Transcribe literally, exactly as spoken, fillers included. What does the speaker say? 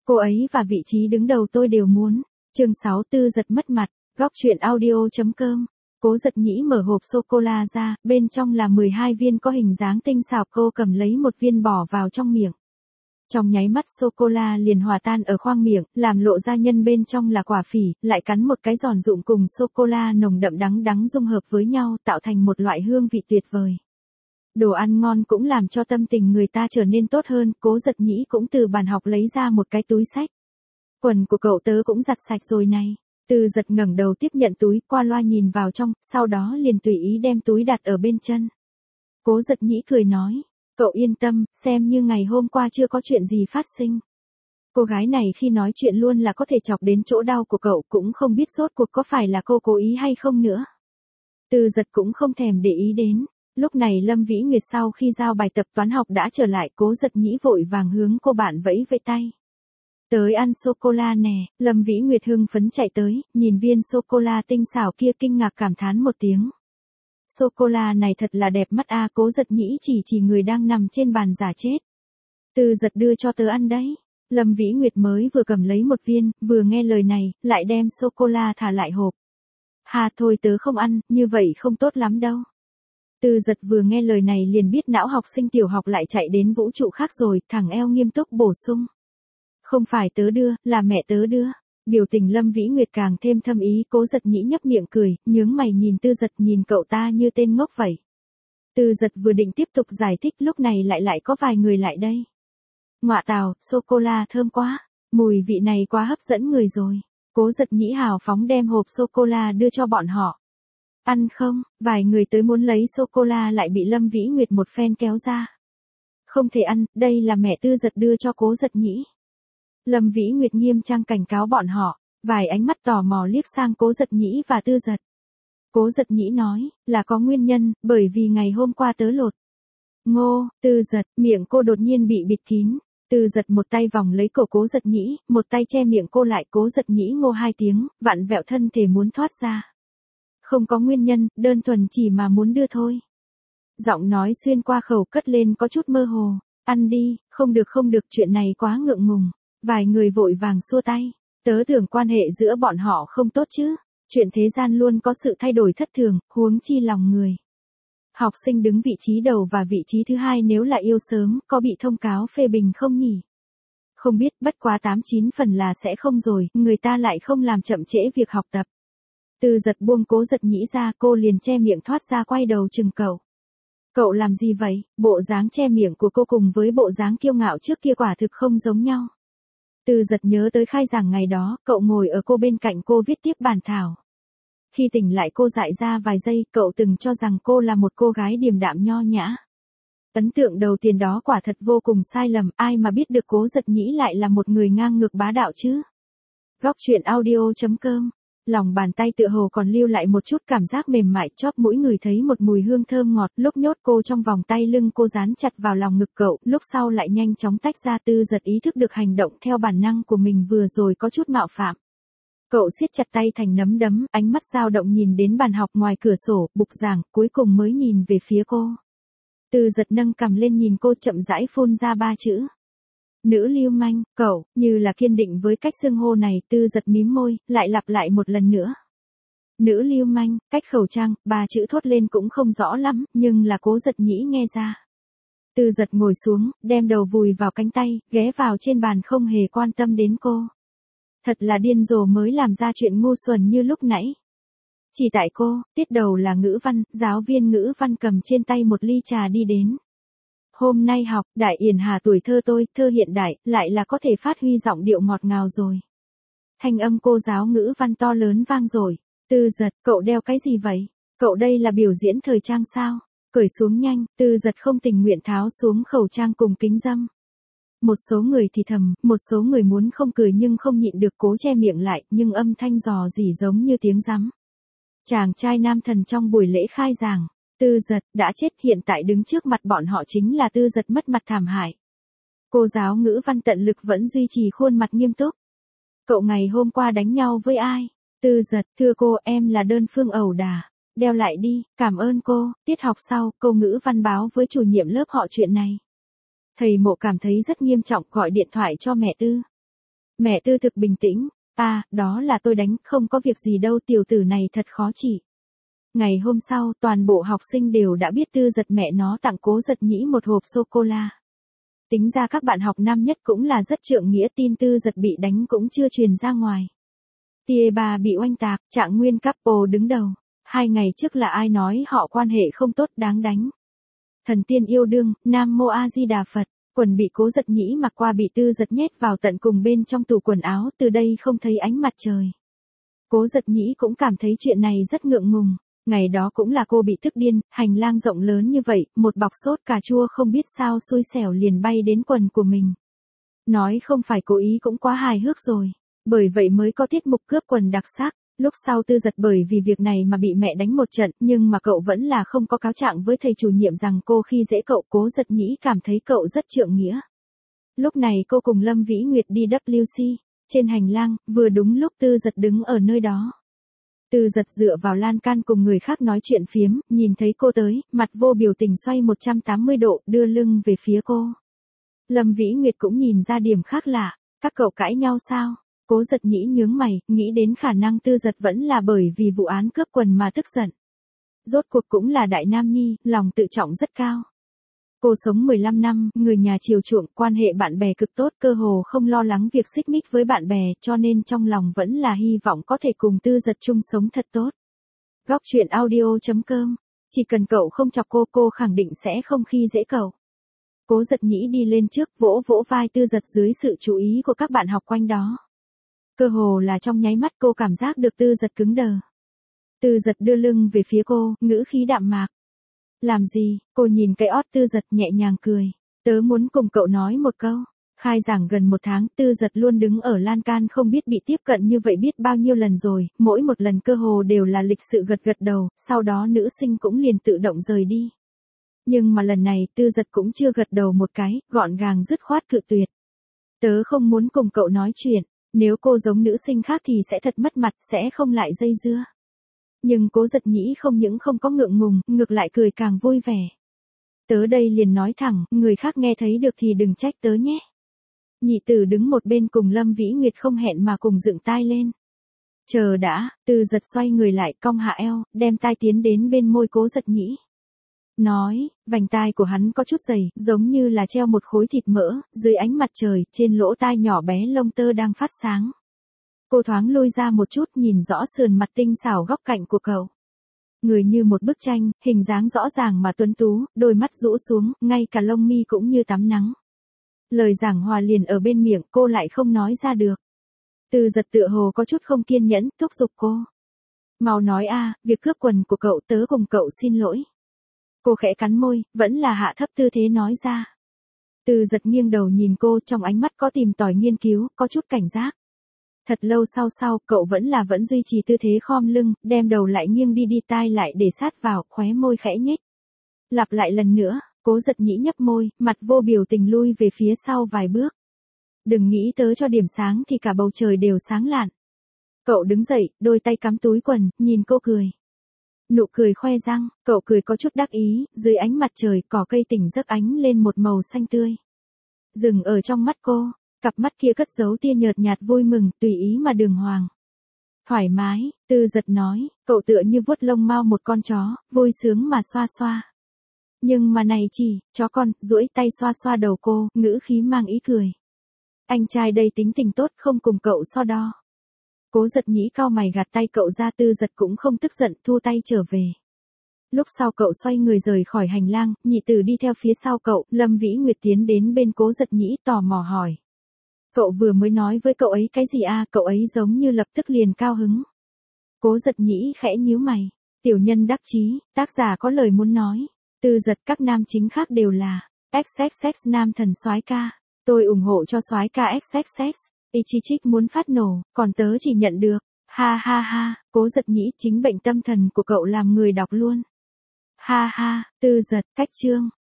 Cô ấy và vị trí đứng đầu tôi đều muốn. Chương sáu Tư Giật mất mặt, góc truyện audio chấm com. Cố Giật Nhĩ mở hộp sô-cô-la ra, bên trong là mười hai viên có hình dáng tinh xảo, cô cầm lấy một viên bỏ vào trong miệng. Trong nháy mắt sô-cô-la liền hòa tan ở khoang miệng, làm lộ ra nhân bên trong là quả phỉ, lại cắn một cái giòn rụm cùng sô-cô-la nồng đậm đắng đắng dung hợp với nhau tạo thành một loại hương vị tuyệt vời. Đồ ăn ngon cũng làm cho tâm tình người ta trở nên tốt hơn, Cố Giật Nhĩ cũng từ bàn học lấy ra một cái túi xách. Quần của cậu tớ cũng giặt sạch rồi này. Tư Giật ngẩng đầu tiếp nhận túi, qua loa nhìn vào trong, sau đó liền tùy ý đem túi đặt ở bên chân. Cố Giật Nhĩ cười nói, cậu yên tâm, xem như ngày hôm qua chưa có chuyện gì phát sinh. Cô gái này khi nói chuyện luôn là có thể chọc đến chỗ đau của cậu, cũng không biết rốt cuộc có phải là cô cố ý hay không nữa. Tư Giật cũng không thèm để ý đến. Lúc này Lâm Vĩ Nguyệt sau khi giao bài tập toán học đã trở lại, Cố Giật Nhĩ vội vàng hướng cô bạn vẫy vẫy tay. Tới ăn sô-cô-la nè, Lâm Vĩ Nguyệt hưng phấn chạy tới, nhìn viên sô-cô-la tinh xảo kia kinh ngạc cảm thán một tiếng. Sô-cô-la này thật là đẹp mắt a. Cố Giật Nhĩ chỉ chỉ người đang nằm trên bàn giả chết. Tư Giật đưa cho tớ ăn đấy. Lâm Vĩ Nguyệt mới vừa cầm lấy một viên, vừa nghe lời này, lại đem sô-cô-la thả lại hộp. Hà thôi tớ không ăn, như vậy không tốt lắm đâu. Tư Giật vừa nghe lời này liền biết não học sinh tiểu học lại chạy đến vũ trụ khác rồi, thẳng eo nghiêm túc bổ sung. Không phải tớ đưa, là mẹ tớ đưa. Biểu tình Lâm Vĩ Nguyệt càng thêm thâm ý, Cố Giật Nhĩ nhấp miệng cười, nhướng mày nhìn Tư Giật, nhìn cậu ta như tên ngốc vậy. Tư Giật vừa định tiếp tục giải thích, lúc này lại lại có vài người lại đây. Ngoạ tào, sô-cô-la thơm quá, mùi vị này quá hấp dẫn người rồi. Cố Giật Nhĩ hào phóng đem hộp sô-cô-la đưa cho bọn họ. Ăn không, vài người tới muốn lấy sô-cô-la lại bị Lâm Vĩ Nguyệt một phen kéo ra. Không thể ăn, đây là mẹ Tư Giật đưa cho Cố Giật Nhĩ. Lâm Vĩ Nguyệt nghiêm trang cảnh cáo bọn họ, vài ánh mắt tò mò liếc sang Cố Giật Nhĩ và Tư Giật. Cố Giật Nhĩ nói, là có nguyên nhân, bởi vì ngày hôm qua tớ lột. Ngô, Tư Giật, miệng cô đột nhiên bị bịt kín. Tư Giật một tay vòng lấy cổ Cố Giật Nhĩ, một tay che miệng cô lại. Cố Giật Nhĩ ngô hai tiếng, vặn vẹo thân thể muốn thoát ra. Không có nguyên nhân, đơn thuần chỉ mà muốn đưa thôi. Giọng nói xuyên qua khẩu cất lên có chút mơ hồ. Ăn đi, không được không được, chuyện này quá ngượng ngùng. Vài người vội vàng xua tay. Tớ tưởng quan hệ giữa bọn họ không tốt chứ. Chuyện thế gian luôn có sự thay đổi thất thường, huống chi lòng người. Học sinh đứng vị trí đầu và vị trí thứ hai nếu là yêu sớm, có bị thông cáo phê bình không nhỉ? Không biết, bất quá tám chín phần là sẽ không rồi, người ta lại không làm chậm trễ việc học tập. Tư Giật buông Cố Giật Nhĩ ra, cô liền che miệng thoát ra quay đầu chừng cậu. Cậu làm gì vậy? Bộ dáng che miệng của cô cùng với bộ dáng kiêu ngạo trước kia quả thực không giống nhau. Tư Giật nhớ tới khai giảng ngày đó, cậu ngồi ở cô bên cạnh cô viết tiếp bản thảo. Khi tỉnh lại cô dại ra vài giây, cậu từng cho rằng cô là một cô gái điềm đạm nho nhã. Ấn tượng đầu tiên đó quả thật vô cùng sai lầm, ai mà biết được Cố Giật Nhĩ lại là một người ngang ngược bá đạo chứ. Góc truyện audio chấm com. Lòng bàn tay tựa hồ còn lưu lại một chút cảm giác mềm mại, chóp mũi người thấy một mùi hương thơm ngọt, lúc nhốt cô trong vòng tay lưng cô dán chặt vào lòng ngực cậu, lúc sau lại nhanh chóng tách ra. Tư Giật ý thức được hành động theo bản năng của mình vừa rồi có chút mạo phạm. Cậu siết chặt tay thành nắm đấm, ánh mắt dao động nhìn đến bàn học ngoài cửa sổ, bục giảng, cuối cùng mới nhìn về phía cô. Tư Giật nâng cằm lên nhìn cô, chậm rãi phun ra ba chữ. Nữ lưu manh, cậu, như là kiên định với cách xưng hô này. Tư Giật mím môi, lại lặp lại một lần nữa. Nữ lưu manh, cách khẩu trang, ba chữ thốt lên cũng không rõ lắm, nhưng là Cố Giật Nhĩ nghe ra. Tư Giật ngồi xuống, đem đầu vùi vào cánh tay, ghé vào trên bàn không hề quan tâm đến cô. Thật là điên rồ mới làm ra chuyện ngu xuẩn như lúc nãy. Chỉ tại cô, tiết đầu là ngữ văn, giáo viên ngữ văn cầm trên tay một ly trà đi đến. Hôm nay học, Đại Yển Hà tuổi thơ tôi, thơ hiện đại, lại là có thể phát huy giọng điệu ngọt ngào rồi. Thanh âm cô giáo ngữ văn to lớn vang rồi. Tư Giật, cậu đeo cái gì vậy? Cậu đây là biểu diễn thời trang sao? Cởi xuống nhanh. Tư Giật không tình nguyện tháo xuống khẩu trang cùng kính râm. Một số người thì thầm, một số người muốn không cười nhưng không nhịn được cố che miệng lại, nhưng âm thanh dò dỉ giống như tiếng rắm. Chàng trai nam thần trong buổi lễ khai giảng. Tư Giật, đã chết, hiện tại đứng trước mặt bọn họ chính là Tư Giật mất mặt thảm hại. Cô giáo ngữ văn tận lực vẫn duy trì khuôn mặt nghiêm túc. Cậu ngày hôm qua đánh nhau với ai? Tư Giật, thưa cô, em là đơn phương ẩu đả. Đeo lại đi, cảm ơn cô. Tiết học sau, cô ngữ văn báo với chủ nhiệm lớp họ chuyện này. Thầy Mộ cảm thấy rất nghiêm trọng, gọi điện thoại cho mẹ Tư. Mẹ Tư thực bình tĩnh, à, đó là tôi đánh, không có việc gì đâu, tiểu tử này thật khó trị. Ngày hôm sau, toàn bộ học sinh đều đã biết Tư Giật mẹ nó tặng Cố Giật Nhĩ một hộp sô-cô-la. Tính ra các bạn học năm nhất cũng là rất trượng nghĩa, tin Tư Giật bị đánh cũng chưa truyền ra ngoài. Tia bà bị oanh tạc, Trạng Nguyên couple đứng đầu. Hai ngày trước là ai nói họ quan hệ không tốt đáng đánh. Thần tiên yêu đương, Nam Mô A Di Đà Phật, quần bị Cố Giật Nhĩ mặc qua bị Tư Giật nhét vào tận cùng bên trong tủ quần áo, từ đây không thấy ánh mặt trời. Cố Giật Nhĩ cũng cảm thấy chuyện này rất ngượng ngùng. Ngày đó cũng là cô bị tức điên, hành lang rộng lớn như vậy, một bọc sốt cà chua không biết sao xui xẻo liền bay đến quần của mình. Nói không phải cố ý cũng quá hài hước rồi, bởi vậy mới có tiết mục cướp quần đặc sắc. Lúc sau Tư Giật bởi vì việc này mà bị mẹ đánh một trận, nhưng mà cậu vẫn là không có cáo trạng với thầy chủ nhiệm rằng cô khi dễ cậu. Cố Giật Nhĩ cảm thấy cậu rất trượng nghĩa. Lúc này cô cùng Lâm Vĩ Nguyệt đi W C, trên hành lang, vừa đúng lúc Tư Giật đứng ở nơi đó. Tư Giật dựa vào lan can cùng người khác nói chuyện phiếm, nhìn thấy cô tới, mặt vô biểu tình xoay một trăm tám mươi độ, đưa lưng về phía cô. Lâm Vĩ Nguyệt cũng nhìn ra điểm khác lạ, các cậu cãi nhau sao? Cố Giật Nhĩ nhướng mày, nghĩ đến khả năng Tư Giật vẫn là bởi vì vụ án cướp quần mà tức giận. Rốt cuộc cũng là đại nam nhi, lòng tự trọng rất cao. Cô sống mười lăm năm, người nhà chiều chuộng, quan hệ bạn bè cực tốt, cơ hồ không lo lắng việc xích mích với bạn bè, cho nên trong lòng vẫn là hy vọng có thể cùng Tư Giật chung sống thật tốt. Góc truyện audio chấm com, chỉ cần cậu không chọc cô, cô khẳng định sẽ không khi dễ cậu. Cố Giật Nhĩ đi lên trước, vỗ vỗ vai Tư Giật dưới sự chú ý của các bạn học quanh đó. Cơ hồ là trong nháy mắt cô cảm giác được Tư Giật cứng đờ. Tư Giật đưa lưng về phía cô, ngữ khí đạm mạc. Làm gì? Cô nhìn cái ót Tư Giật nhẹ nhàng cười. Tớ muốn cùng cậu nói một câu. Khai giảng gần một tháng, Tư Giật luôn đứng ở lan can không biết bị tiếp cận như vậy biết bao nhiêu lần rồi, mỗi một lần cơ hồ đều là lịch sự gật gật đầu, sau đó nữ sinh cũng liền tự động rời đi. Nhưng mà lần này Tư Giật cũng chưa gật đầu một cái, gọn gàng dứt khoát cự tuyệt. Tớ không muốn cùng cậu nói chuyện, nếu cô giống nữ sinh khác thì sẽ thật mất mặt, sẽ không lại dây dưa. Nhưng Cố Giật Nhĩ không những không có ngượng ngùng, ngược lại cười càng vui vẻ. Tớ đây liền nói thẳng, người khác nghe thấy được thì đừng trách tớ nhé. Nhị tử đứng một bên cùng Lâm Vĩ Nguyệt không hẹn mà cùng dựng tai lên. Chờ đã, Tư Giật xoay người lại, cong hạ eo, đem tai tiến đến bên môi Cố Giật Nhĩ. Nói, vành tai của hắn có chút dày, giống như là treo một khối thịt mỡ, dưới ánh mặt trời, trên lỗ tai nhỏ bé lông tơ đang phát sáng. Cô thoáng lôi ra một chút, nhìn rõ sườn mặt tinh xảo góc cạnh của cậu. Người như một bức tranh, hình dáng rõ ràng mà tuấn tú, đôi mắt rũ xuống, ngay cả lông mi cũng như tắm nắng. Lời giảng hòa liền ở bên miệng, cô lại không nói ra được. Tư Giật tựa hồ có chút không kiên nhẫn, thúc giục cô. Mau nói a, việc cướp quần của cậu, tớ cùng cậu xin lỗi. Cô khẽ cắn môi, vẫn là hạ thấp tư thế nói ra. Tư Giật nghiêng đầu nhìn cô, trong ánh mắt có tìm tòi nghiên cứu, có chút cảnh giác. Thật lâu sau sau, cậu vẫn là vẫn duy trì tư thế khom lưng, đem đầu lại nghiêng đi đi tai lại để sát vào, khóe môi khẽ nhếch. Lặp lại lần nữa, Cố Giật Nhĩ nhấp môi, mặt vô biểu tình lui về phía sau vài bước. Đừng nghĩ tớ cho điểm sáng thì cả bầu trời đều sáng lạn. Cậu đứng dậy, đôi tay cắm túi quần, nhìn cô cười. Nụ cười khoe răng, cậu cười có chút đắc ý, dưới ánh mặt trời, cỏ cây tỉnh giấc ánh lên một màu xanh tươi. Dừng ở trong mắt cô, cặp mắt kia cất giấu tia nhợt nhạt vui mừng, tùy ý mà đường hoàng. Thoải mái, Tư Giật nói, cậu tựa như vuốt lông mao một con chó, vui sướng mà xoa xoa. Nhưng mà này chỉ, chó con, duỗi tay xoa xoa đầu cô, ngữ khí mang ý cười. Anh trai đây tính tình tốt, không cùng cậu so đo. Cố Giật Nhĩ cau mày gạt tay cậu ra. Tư Giật cũng không tức giận, thu tay trở về. Lúc sau cậu xoay người rời khỏi hành lang, nhị tử đi theo phía sau cậu, Lâm Vĩ Nguyệt tiến đến bên Cố Giật Nhĩ tò mò hỏi. Cậu vừa mới nói với cậu ấy cái gì à, cậu ấy giống như lập tức liền cao hứng. Cố Giật Nhĩ khẽ nhíu mày. Tiểu nhân đắc chí, tác giả có lời muốn nói. Tư Giật các nam chính khác đều là ích ích ích nam thần soái ca. Tôi ủng hộ cho soái ca ích ích ích. Ichichik muốn phát nổ, còn tớ chỉ nhận được. Ha ha ha, Cố Giật Nhĩ, chính bệnh tâm thần của cậu làm người đọc luôn. Ha ha, Tư Giật, cách chương.